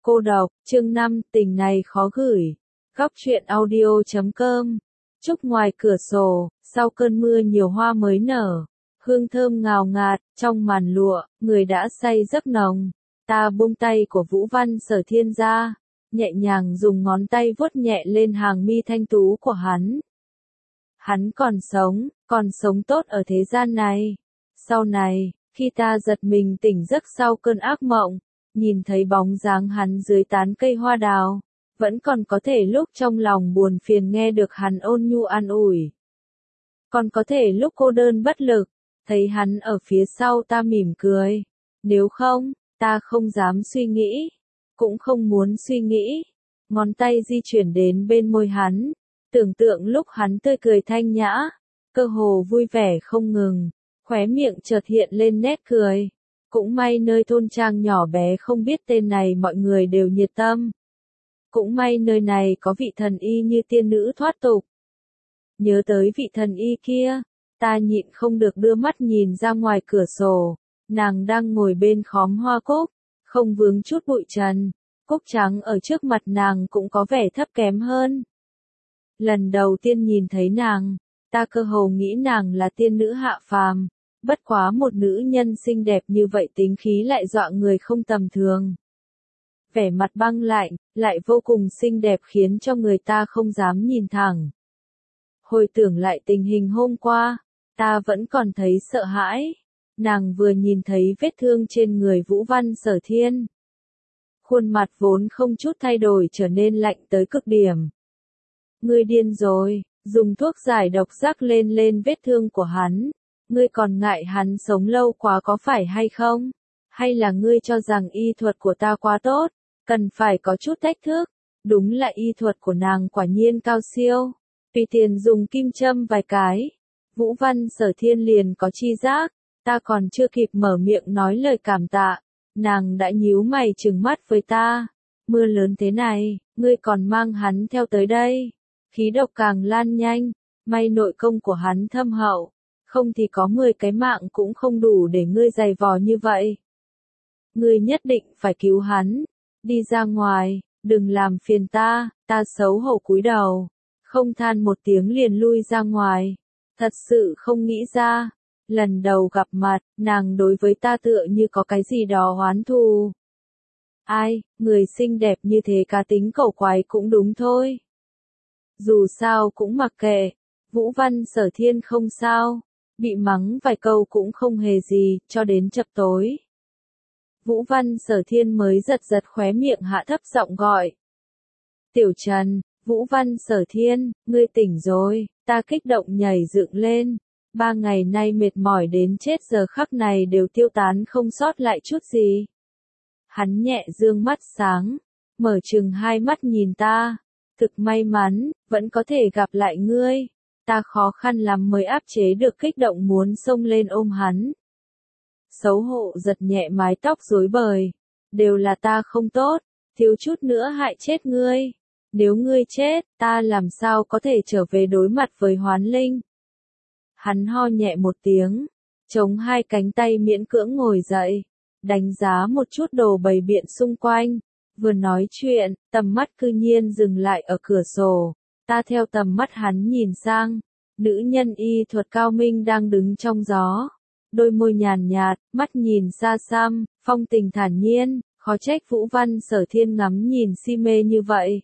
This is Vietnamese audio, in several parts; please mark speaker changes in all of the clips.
Speaker 1: Cô đọc, chương 5, tình này khó gửi. Góc truyện audio.com. Trúc ngoài cửa sổ, sau cơn mưa nhiều hoa mới nở. Hương thơm ngào ngạt, trong màn lụa, người đã say giấc nồng. Ta buông tay của Vũ Văn Sở Thiên ra, nhẹ nhàng dùng ngón tay vuốt nhẹ lên hàng mi thanh tú của hắn. Hắn còn sống tốt ở thế gian này. Sau này, khi ta giật mình tỉnh giấc sau cơn ác mộng, nhìn thấy bóng dáng hắn dưới tán cây hoa đào, vẫn còn có thể lúc trong lòng buồn phiền nghe được hắn ôn nhu an ủi. Còn có thể lúc cô đơn bất lực, thấy hắn ở phía sau ta mỉm cười. Nếu không, ta không dám suy nghĩ, cũng không muốn suy nghĩ. Ngón tay di chuyển đến bên môi hắn, tưởng tượng lúc hắn tươi cười thanh nhã, cơ hồ vui vẻ không ngừng, khóe miệng chợt hiện lên nét cười. Cũng may nơi thôn trang nhỏ bé không biết tên này mọi người đều nhiệt tâm. Cũng may nơi này có vị thần y như tiên nữ thoát tục. Nhớ tới vị thần y kia, ta nhịn không được đưa mắt nhìn ra ngoài cửa sổ. Nàng đang ngồi bên khóm hoa cúc, không vướng chút bụi trần. Cúc trắng ở trước mặt nàng cũng có vẻ thấp kém hơn. Lần đầu tiên nhìn thấy nàng, ta cơ hồ nghĩ nàng là tiên nữ hạ phàm. Bất quá một nữ nhân xinh đẹp như vậy tính khí lại dọa người không tầm thường. Vẻ mặt băng lạnh, lại vô cùng xinh đẹp khiến cho người ta không dám nhìn thẳng. Hồi tưởng lại tình hình hôm qua, ta vẫn còn thấy sợ hãi. Nàng vừa nhìn thấy vết thương trên người Vũ Văn Sở Thiên. Khuôn mặt vốn không chút thay đổi trở nên lạnh tới cực điểm. Ngươi điên rồi, dùng thuốc giải độc rắc lên vết thương của hắn. Ngươi còn ngại hắn sống lâu quá có phải hay không? Hay là ngươi cho rằng y thuật của ta quá tốt, cần phải có chút thách thức? Đúng là y thuật của nàng quả nhiên cao siêu. Tùy tiền dùng kim châm vài cái, Vũ Văn Sở Thiên liền có chi giác. Ta còn chưa kịp mở miệng nói lời cảm tạ, nàng đã nhíu mày trừng mắt với ta. Mưa lớn thế này, ngươi còn mang hắn theo tới đây. Khí độc càng lan nhanh, may nội công của hắn thâm hậu. Không thì có 10 cái mạng cũng không đủ để ngươi giày vò như vậy. Ngươi nhất định phải cứu hắn. Đi ra ngoài, đừng làm phiền ta xấu hổ cúi đầu. Không than một tiếng liền lui ra ngoài. Thật sự không nghĩ ra. Lần đầu gặp mặt, nàng đối với ta tựa như có cái gì đó oán thù. Ai, người xinh đẹp như thế cá tính cẩu quái cũng đúng thôi. Dù sao cũng mặc kệ. Vũ Văn Sở Thiên không sao. Bị mắng vài câu cũng không hề gì, cho đến chập tối. Vũ Văn Sở Thiên mới giật khóe miệng hạ thấp giọng gọi. Tiểu Trần, Vũ Văn Sở Thiên, ngươi tỉnh rồi, ta kích động nhảy dựng lên. 3 ngày nay mệt mỏi đến chết giờ khắc này đều tiêu tán không sót lại chút gì. Hắn nhẹ dương mắt sáng, mở trừng hai mắt nhìn ta. Thực may mắn, vẫn có thể gặp lại ngươi. Ta khó khăn lắm mới áp chế được kích động muốn xông lên ôm hắn. Xấu hổ giật nhẹ mái tóc rối bời. Đều là ta không tốt, thiếu chút nữa hại chết ngươi. Nếu ngươi chết, ta làm sao có thể trở về đối mặt với Hoán Linh. Hắn ho nhẹ một tiếng, chống hai cánh tay miễn cưỡng ngồi dậy, đánh giá một chút đồ bày biện xung quanh. Vừa nói chuyện, tầm mắt cư nhiên dừng lại ở cửa sổ. Ta theo tầm mắt hắn nhìn sang, nữ nhân y thuật cao minh đang đứng trong gió. Đôi môi nhàn nhạt, mắt nhìn xa xăm, phong tình thản nhiên, khó trách Vũ Văn Sở Thiên ngắm nhìn si mê như vậy.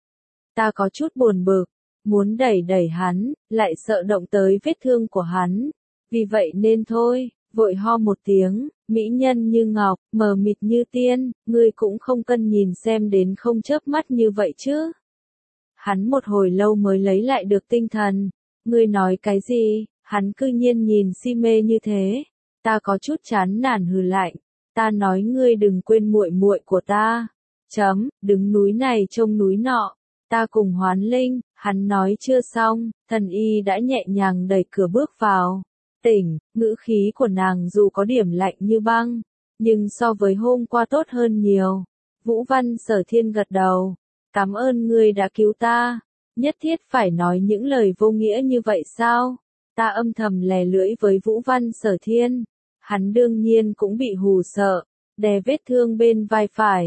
Speaker 1: Ta có chút buồn bực, muốn đẩy hắn, lại sợ động tới vết thương của hắn. Vì vậy nên thôi, vội ho một tiếng, mỹ nhân như ngọc, mờ mịt như tiên, ngươi cũng không cần nhìn xem đến không chớp mắt như vậy chứ. Hắn một hồi lâu mới lấy lại được tinh thần. Ngươi nói cái gì? Hắn cư nhiên nhìn si mê như thế. Ta có chút chán nản hừ lạnh. Ta nói ngươi đừng quên muội muội của ta. Đứng núi này trông núi nọ. Ta cùng Hoán Linh. Hắn nói chưa xong, thần y đã nhẹ nhàng đẩy cửa bước vào. Tỉnh, ngữ khí của nàng dù có điểm lạnh như băng, nhưng so với hôm qua tốt hơn nhiều. Vũ Văn Sở Thiên gật đầu. Cảm ơn ngươi đã cứu ta. Nhất thiết phải nói những lời vô nghĩa như vậy sao? Ta âm thầm lè lưỡi với Vũ Văn Sở Thiên. Hắn đương nhiên cũng bị hù sợ. Đè vết thương bên vai phải.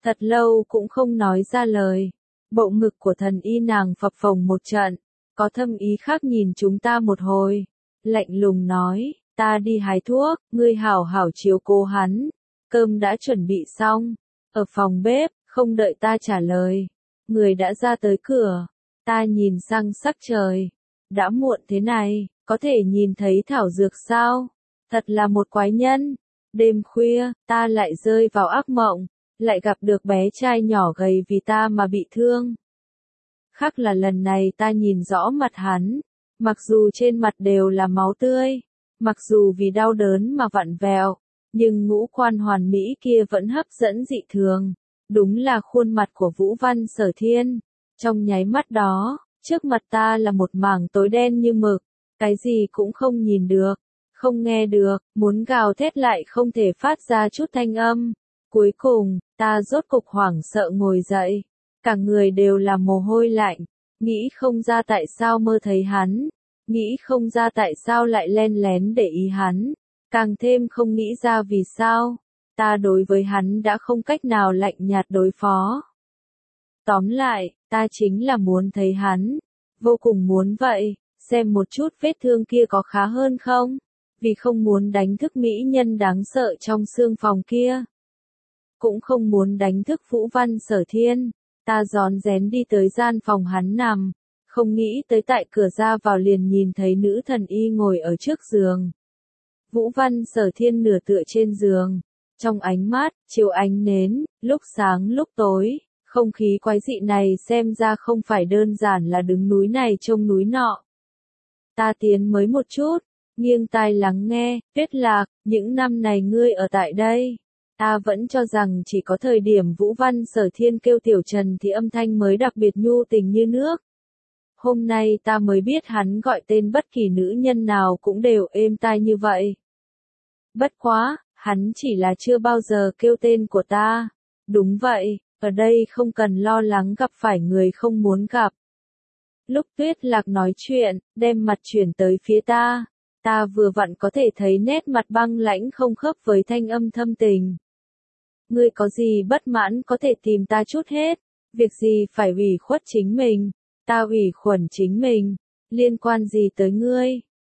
Speaker 1: Thật lâu cũng không nói ra lời. Bộ ngực của thần y nàng phập phồng một trận, có thâm ý khác nhìn chúng ta một hồi. Lạnh lùng nói, ta đi hái thuốc, ngươi hảo hảo chiếu cố hắn. Cơm đã chuẩn bị xong, ở phòng bếp, không đợi ta trả lời. Người đã ra tới cửa, ta nhìn sang sắc trời. Đã muộn thế này, có thể nhìn thấy thảo dược sao? Thật là một quái nhân. Đêm khuya, ta lại rơi vào ác mộng, lại gặp được bé trai nhỏ gầy vì ta mà bị thương. Khác là lần này ta nhìn rõ mặt hắn, mặc dù trên mặt đều là máu tươi, mặc dù vì đau đớn mà vặn vẹo, nhưng ngũ quan hoàn mỹ kia vẫn hấp dẫn dị thường. Đúng là khuôn mặt của Vũ Văn Sở Thiên. Trong nháy mắt đó, trước mặt ta là một mảng tối đen như mực, cái gì cũng không nhìn được, không nghe được, muốn gào thét lại không thể phát ra chút thanh âm. Cuối cùng, ta rốt cục hoảng sợ ngồi dậy, cả người đều là mồ hôi lạnh, nghĩ không ra tại sao mơ thấy hắn, nghĩ không ra tại sao lại len lén để ý hắn, càng thêm không nghĩ ra vì sao, ta đối với hắn đã không cách nào lạnh nhạt đối phó. Tóm lại, ta chính là muốn thấy hắn, vô cùng muốn vậy, xem một chút vết thương kia có khá hơn không, vì không muốn đánh thức mỹ nhân đáng sợ trong xương phòng kia. Cũng không muốn đánh thức Vũ Văn Sở Thiên, ta rón rén đi tới gian phòng hắn nằm, không nghĩ tới tại cửa ra vào liền nhìn thấy nữ thần y ngồi ở trước giường. Vũ Văn Sở Thiên nửa tựa trên giường, trong ánh mắt, chiếu ánh nến, lúc sáng lúc tối, không khí quái dị này xem ra không phải đơn giản là đứng núi này trông núi nọ. Ta tiến mới một chút, nghiêng tai lắng nghe, Tuyết Lạc, những năm này ngươi ở tại đây. Ta vẫn cho rằng chỉ có thời điểm Vũ Văn Sở Thiên kêu Tiểu Trần thì âm thanh mới đặc biệt nhu tình như nước. Hôm nay ta mới biết hắn gọi tên bất kỳ nữ nhân nào cũng đều êm tai như vậy. Bất quá, hắn chỉ là chưa bao giờ kêu tên của ta. Đúng vậy, ở đây không cần lo lắng gặp phải người không muốn gặp. Lúc Tuyết Lạc nói chuyện, đem mặt chuyển tới phía ta. Ta vừa vặn có thể thấy nét mặt băng lãnh không khớp với thanh âm thâm tình. Ngươi có gì bất mãn có thể tìm ta chút hết, việc gì phải ủy khuất chính mình, ta ủy khuẩn chính mình, liên quan gì tới ngươi,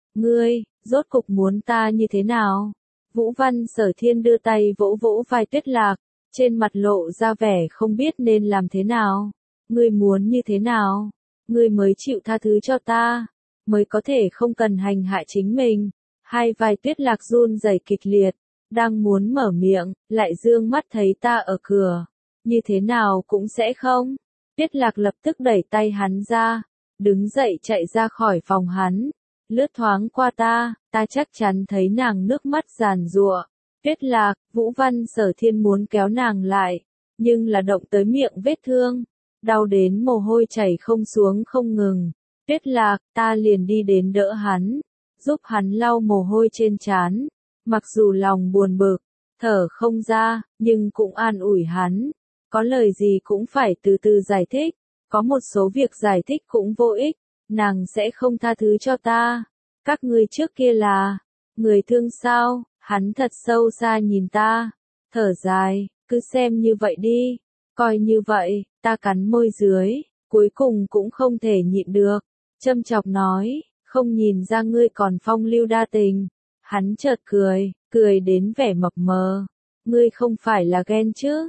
Speaker 1: rốt cục muốn ta như thế nào? Vũ Văn Sở Thiên đưa tay vỗ vỗ vai Tuyết Lạc, trên mặt lộ ra vẻ không biết nên làm thế nào, ngươi muốn như thế nào, ngươi mới chịu tha thứ cho ta, mới có thể không cần hành hạ chính mình. Hai vai Tuyết Lạc run rẩy kịch liệt. Đang muốn mở miệng, lại dương mắt thấy ta ở cửa. Như thế nào cũng sẽ không. Tuyết Lạc lập tức đẩy tay hắn ra, đứng dậy chạy ra khỏi phòng hắn. Lướt thoáng qua ta chắc chắn thấy nàng nước mắt giàn giụa. Tuyết Lạc, Vũ Văn Sở Thiên muốn kéo nàng lại, nhưng là động tới miệng vết thương. Đau đến mồ hôi chảy không xuống không ngừng. Tuyết Lạc, ta liền đi đến đỡ hắn, giúp hắn lau mồ hôi trên trán. Mặc dù lòng buồn bực, thở không ra, nhưng cũng an ủi hắn. Có lời gì cũng phải từ từ giải thích, có một số việc giải thích cũng vô ích, nàng sẽ không tha thứ cho ta. Các ngươi trước kia là người thương sao? Hắn thật sâu xa nhìn ta, thở dài, cứ xem như vậy đi, coi như vậy. Ta cắn môi dưới, cuối cùng cũng không thể nhịn được, châm chọc nói, không nhìn ra ngươi còn phong lưu đa tình. Hắn chợt cười đến vẻ mập mờ. Ngươi không phải là ghen chứ?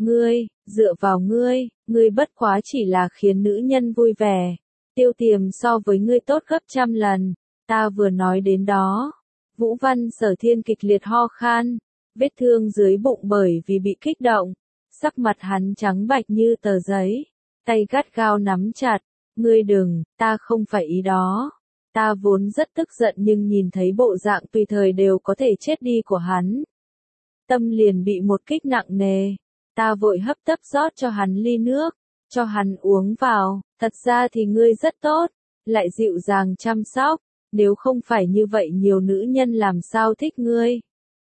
Speaker 1: Dựa vào ngươi bất quá chỉ là khiến nữ nhân vui vẻ. Tiêu Tiềm so với ngươi tốt gấp trăm lần. Ta vừa nói đến đó. Vũ Văn Sở Thiên kịch liệt ho khan. Vết thương dưới bụng bởi vì bị kích động. Sắc mặt hắn trắng bạch như tờ giấy. Tay gắt gao nắm chặt. Ngươi đừng, ta không phải ý đó. Ta vốn rất tức giận nhưng nhìn thấy bộ dạng tùy thời đều có thể chết đi của hắn. Tâm liền bị một kích nặng nề. Ta vội hấp tấp rót cho hắn ly nước, cho hắn uống vào. Thật ra thì ngươi rất tốt, lại dịu dàng chăm sóc. Nếu không phải như vậy nhiều nữ nhân làm sao thích ngươi.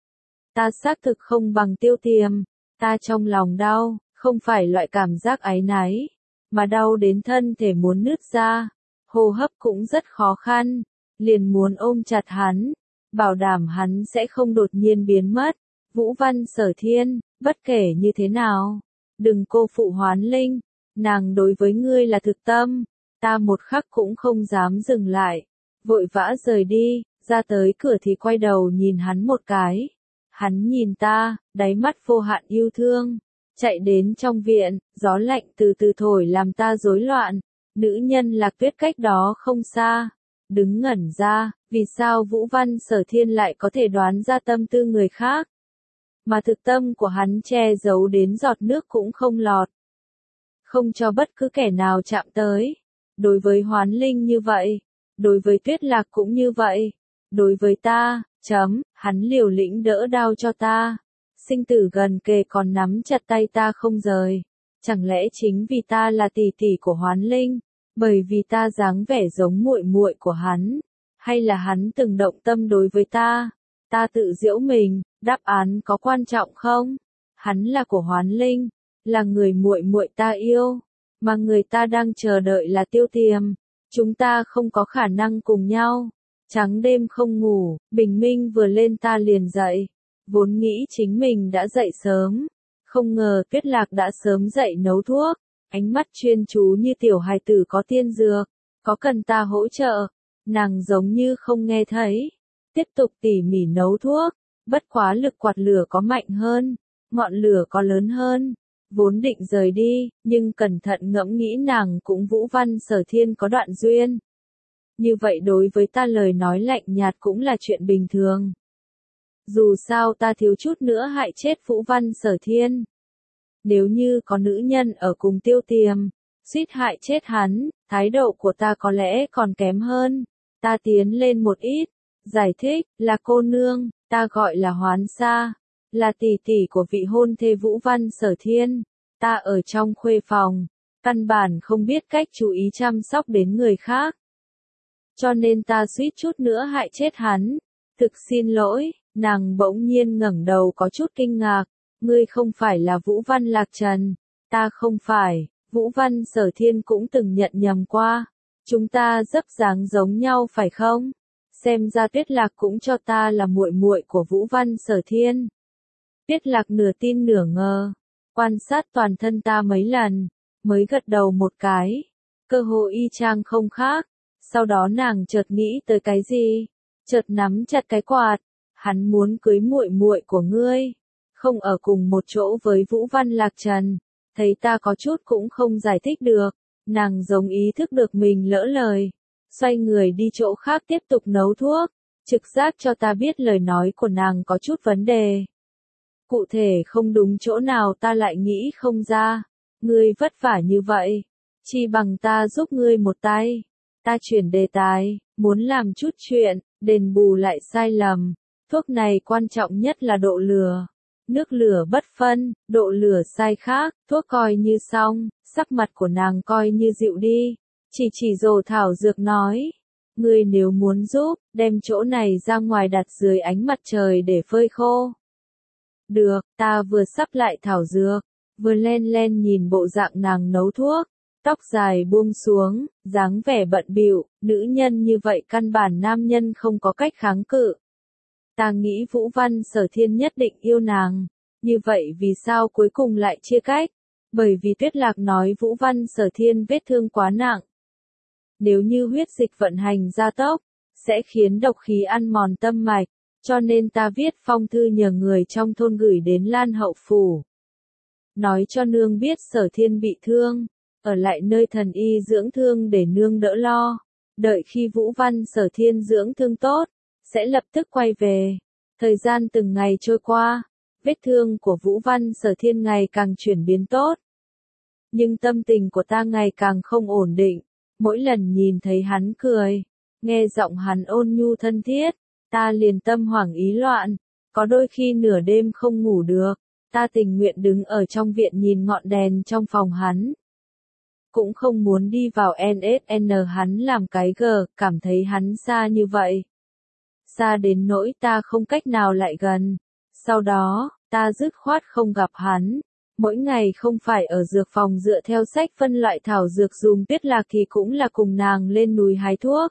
Speaker 1: Ta xác thực không bằng Tiêu Tiềm. Ta trong lòng đau, không phải loại cảm giác áy náy, mà đau đến thân thể muốn nứt ra. Hô hấp cũng rất khó khăn, liền muốn ôm chặt hắn, bảo đảm hắn sẽ không đột nhiên biến mất. Vũ Văn Sở Thiên, bất kể như thế nào, đừng cô phụ Hoán Linh, nàng đối với ngươi là thực tâm, ta một khắc cũng không dám dừng lại, vội vã rời đi, ra tới cửa thì quay đầu nhìn hắn một cái. Hắn nhìn ta, đáy mắt vô hạn yêu thương, chạy đến trong viện, gió lạnh từ từ thổi làm ta rối loạn, nữ nhân Lạc Tuyết cách đó không xa, đứng ngẩn ra, vì sao Vũ Văn Sở Thiên lại có thể đoán ra tâm tư người khác, mà thực tâm của hắn che giấu đến giọt nước cũng không lọt, không cho bất cứ kẻ nào chạm tới. Đối với Hoán Linh như vậy, đối với Tuyết Lạc cũng như vậy, đối với ta, hắn liều lĩnh đỡ đau cho ta, sinh tử gần kề còn nắm chặt tay ta không rời. Chẳng lẽ chính vì ta là tỷ tỷ của Hoán Linh, bởi vì ta dáng vẻ giống muội muội của hắn, hay là hắn từng động tâm đối với ta? Ta tự giễu mình, đáp án có quan trọng không? Hắn là của Hoán Linh, là người muội muội ta yêu, mà người ta đang chờ đợi là Tiêu Tiềm. Chúng ta không có khả năng cùng nhau. Trắng đêm không ngủ, bình minh vừa lên ta liền dậy. Vốn nghĩ chính mình đã dậy sớm, không ngờ Tuyết Lạc đã sớm dậy nấu thuốc, ánh mắt chuyên chú như tiểu hài tử có tiên dược, có cần ta hỗ trợ? Nàng giống như không nghe thấy, tiếp tục tỉ mỉ nấu thuốc, bất quá lực quạt lửa có mạnh hơn, ngọn lửa có lớn hơn. Vốn định rời đi, nhưng cẩn thận ngẫm nghĩ nàng cũng Vũ Văn Sở Thiên có đoạn duyên. Như vậy đối với ta lời nói lạnh nhạt cũng là chuyện bình thường. Dù sao ta thiếu chút nữa hại chết Vũ Văn Sở Thiên. Nếu như có nữ nhân ở cùng Tiêu Tiềm, suýt hại chết hắn, thái độ của ta có lẽ còn kém hơn. Ta tiến lên một ít, giải thích, là cô nương, ta gọi là Hoán Sa, là tỷ tỷ của vị hôn thê Vũ Văn Sở Thiên. Ta ở trong khuê phòng, căn bản không biết cách chú ý chăm sóc đến người khác. Cho nên ta suýt chút nữa hại chết hắn. Thực xin lỗi, nàng bỗng nhiên ngẩng đầu có chút kinh ngạc. Ngươi không phải là Vũ Văn Lạc Trần. Ta không phải, Vũ Văn Sở Thiên cũng từng nhận nhầm qua. Chúng ta rất dáng giống nhau phải không? Xem ra Tuyết Lạc cũng cho ta là muội muội của Vũ Văn Sở Thiên. Tuyết Lạc nửa tin nửa ngờ, quan sát toàn thân ta mấy lần, mới gật đầu một cái. Cơ hội y chang không khác. Sau đó nàng chợt nghĩ tới cái gì, chợt nắm chặt cái quạt. Hắn muốn cưới muội muội của ngươi, không ở cùng một chỗ với Vũ Văn Lạc Trần. Thấy ta có chút cũng không giải thích được, nàng giống ý thức được mình lỡ lời, xoay người đi chỗ khác tiếp tục nấu thuốc. Trực giác cho ta biết lời nói của nàng có chút vấn đề. Cụ thể không đúng chỗ nào ta lại nghĩ không ra. Ngươi vất vả như vậy, chi bằng ta giúp ngươi một tay. Ta chuyển đề tài, muốn làm chút chuyện, đền bù lại sai lầm. Thuốc này quan trọng nhất là độ lửa. Nước lửa bất phân, độ lửa sai khác, thuốc coi như xong, sắc mặt của nàng coi như dịu đi. Chỉ dồ thảo dược nói. Ngươi nếu muốn giúp, đem chỗ này ra ngoài đặt dưới ánh mặt trời để phơi khô. Được, ta vừa sắp lại thảo dược, vừa len len nhìn bộ dạng nàng nấu thuốc, tóc dài buông xuống, dáng vẻ bận bịu, nữ nhân như vậy căn bản nam nhân không có cách kháng cự. Ta nghĩ Vũ Văn Sở Thiên nhất định yêu nàng, như vậy vì sao cuối cùng lại chia cách? Bởi vì Tuyết Lạc nói Vũ Văn Sở Thiên vết thương quá nặng. Nếu như huyết dịch vận hành gia tốc, sẽ khiến độc khí ăn mòn tâm mạch. Cho nên ta viết phong thư nhờ người trong thôn gửi đến Lan Hậu Phủ. Nói cho nương biết Sở Thiên bị thương, ở lại nơi thần y dưỡng thương để nương đỡ lo. Đợi khi Vũ Văn Sở Thiên dưỡng thương tốt, sẽ lập tức quay về. Thời gian từng ngày trôi qua, vết thương của Vũ Văn Sở Thiên ngày càng chuyển biến tốt. Nhưng tâm tình của ta ngày càng không ổn định. Mỗi lần nhìn thấy hắn cười, nghe giọng hắn ôn nhu thân thiết, ta liền tâm hoảng ý loạn, có đôi khi nửa đêm không ngủ được, ta tình nguyện đứng ở trong viện nhìn ngọn đèn trong phòng hắn. Cũng không muốn đi vào NSN hắn làm cái gờ, cảm thấy hắn xa như vậy. Xa đến nỗi ta không cách nào lại gần. Sau đó, ta dứt khoát không gặp hắn. Mỗi ngày không phải ở dược phòng dựa theo sách phân loại thảo dược dùm Tuyết Lạc thì cũng là cùng nàng lên núi hái thuốc.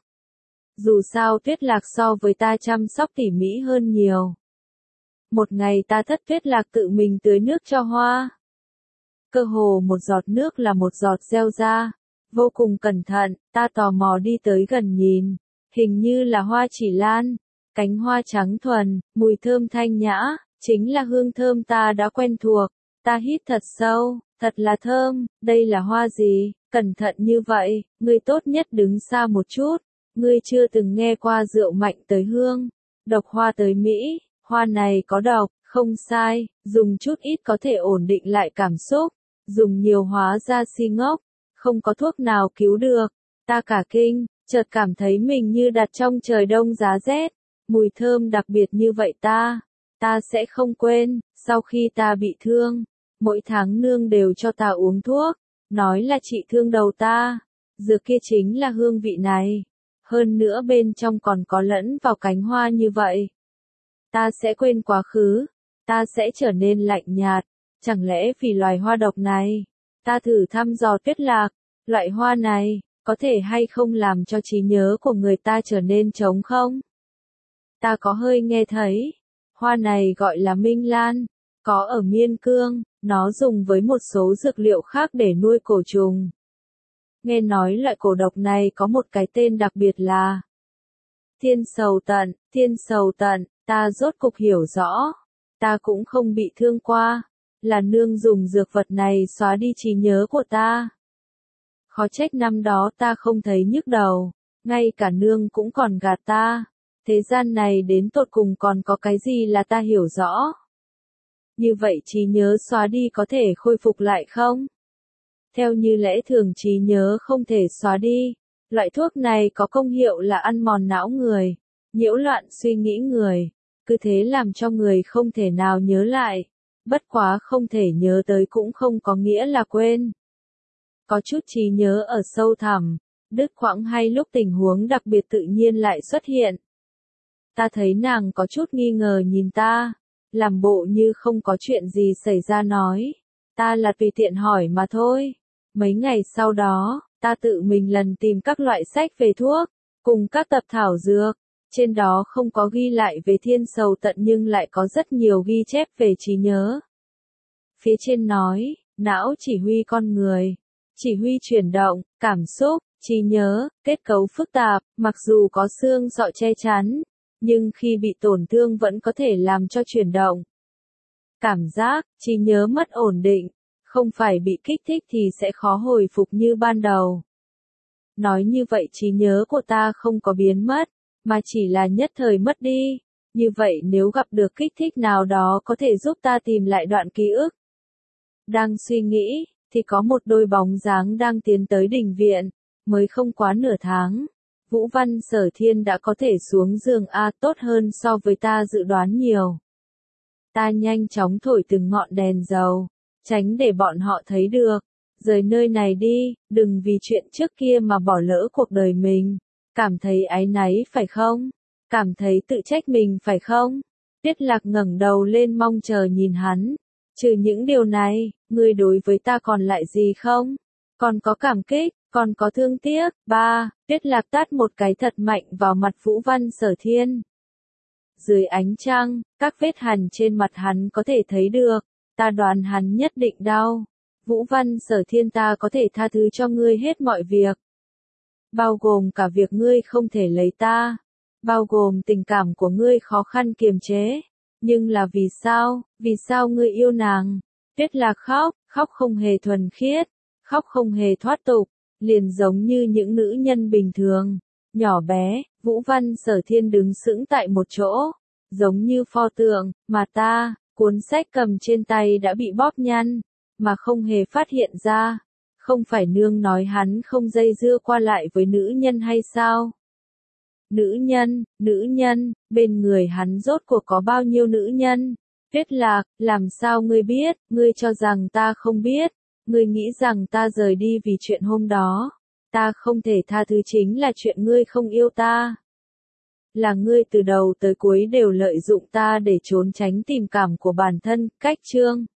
Speaker 1: Dù sao Tuyết Lạc so với ta chăm sóc tỉ mỉ hơn nhiều. Một ngày ta thất Tuyết Lạc tự mình tưới nước cho hoa. cơ hồ một giọt nước là một giọt gieo ra. Vô cùng cẩn thận, ta tò mò đi tới gần nhìn, hình như là hoa chỉ lan, cánh hoa trắng thuần, mùi thơm thanh nhã, chính là hương thơm ta đã quen thuộc. Ta hít thật sâu, thật là thơm, đây là hoa gì? Cẩn thận như vậy, ngươi tốt nhất đứng xa một chút, ngươi chưa từng nghe qua rượu mạnh tới hương, độc hoa tới Mỹ, hoa này có độc, không sai, dùng chút ít có thể ổn định lại cảm xúc, dùng nhiều hóa ra si ngốc, không có thuốc nào cứu được. Ta cả kinh, chợt cảm thấy mình như đặt trong trời đông giá rét, mùi thơm đặc biệt như vậy ta sẽ không quên. Sau khi ta bị thương, mỗi tháng nương đều cho ta uống thuốc, nói là trị thương đầu ta, dược kia chính là hương vị này, hơn nữa bên trong còn có lẫn vào cánh hoa như vậy. Ta sẽ quên quá khứ, ta sẽ trở nên lạnh nhạt, chẳng lẽ vì loài hoa độc này? Ta thử thăm dò Tuyết Lạc, loại hoa này, có thể hay không làm cho trí nhớ của người ta trở nên trống không? Ta có hơi nghe thấy, hoa này gọi là Minh Lan, có ở Miên Cương, nó dùng với một số dược liệu khác để nuôi cổ trùng. Nghe nói loại cổ độc này có một cái tên đặc biệt là Thiên Sầu Tận, ta rốt cục hiểu rõ, ta cũng không bị thương qua, là nương dùng dược vật này xóa đi trí nhớ của ta. Khó trách năm đó ta không thấy nhức đầu, ngay cả nương cũng còn gạt ta, thế gian này đến tột cùng còn có cái gì là ta hiểu rõ. Như vậy trí nhớ xóa đi có thể khôi phục lại không? Theo như lẽ thường trí nhớ không thể xóa đi, loại thuốc này có công hiệu là ăn mòn não người, nhiễu loạn suy nghĩ người, cứ thế làm cho người không thể nào nhớ lại, bất quá không thể nhớ tới cũng không có nghĩa là quên. Có chút trí nhớ ở sâu thẳm, đứt quãng hay lúc tình huống đặc biệt tự nhiên lại xuất hiện. Ta thấy nàng có chút nghi ngờ nhìn ta, làm bộ như không có chuyện gì xảy ra nói, ta là tùy tiện hỏi mà thôi. Mấy ngày sau đó, ta tự mình lần tìm các loại sách về thuốc, cùng các tập thảo dược, trên đó không có ghi lại về Thiên Sầu Tận nhưng lại có rất nhiều ghi chép về trí nhớ. Phía trên nói, não chỉ huy con người, chỉ huy chuyển động, cảm xúc, trí nhớ, kết cấu phức tạp, mặc dù có xương sọ che chắn, nhưng khi bị tổn thương vẫn có thể làm cho chuyển động. Cảm giác, trí nhớ mất ổn định, không phải bị kích thích thì sẽ khó hồi phục như ban đầu. Nói như vậy trí nhớ của ta không có biến mất, mà chỉ là nhất thời mất đi. Như vậy nếu gặp được kích thích nào đó có thể giúp ta tìm lại đoạn ký ức. Đang suy nghĩ, thì có một đôi bóng dáng đang tiến tới đình viện, mới không quá nửa tháng. Vũ Văn Sở Thiên đã có thể xuống giường A tốt hơn so với ta dự đoán nhiều. Ta nhanh chóng thổi từng ngọn đèn dầu, tránh để bọn họ thấy được. Rời nơi này đi, đừng vì chuyện trước kia mà bỏ lỡ cuộc đời mình. Cảm thấy áy náy phải không? Cảm thấy tự trách mình phải không? Tuyết Lạc ngẩng đầu lên mong chờ nhìn hắn. Trừ những điều này, ngươi đối với ta còn lại gì không? Còn có cảm kích, còn có thương tiếc. Tuyết Lạc tát một cái thật mạnh vào mặt Vũ Văn Sở Thiên. Dưới ánh trăng, các vết hằn trên mặt hắn có thể thấy được, ta đoán hắn nhất định đau. Vũ Văn Sở Thiên, ta có thể tha thứ cho ngươi hết mọi việc. Bao gồm cả việc ngươi không thể lấy ta. Bao gồm tình cảm của ngươi khó khăn kiềm chế. Nhưng là vì sao? Vì sao ngươi yêu nàng? Tuyết Lạc khóc không hề thuần khiết, khóc không hề thoát tục, liền giống như những nữ nhân bình thường. Nhỏ bé, Vũ Văn Sở Thiên đứng sững tại một chỗ, giống như pho tượng, mà ta, cuốn sách cầm trên tay đã bị bóp nhăn, mà không hề phát hiện ra. Không phải nương nói hắn không dây dưa qua lại với nữ nhân hay sao? Nữ nhân, bên người hắn rốt cuộc có bao nhiêu nữ nhân? Tuyết Lạc, làm sao ngươi biết, ngươi cho rằng ta không biết, ngươi nghĩ rằng ta rời đi vì chuyện hôm đó. Ta không thể tha thứ chính là chuyện ngươi không yêu ta. Là ngươi từ đầu tới cuối đều lợi dụng ta để trốn tránh tình cảm của bản thân. Cách chương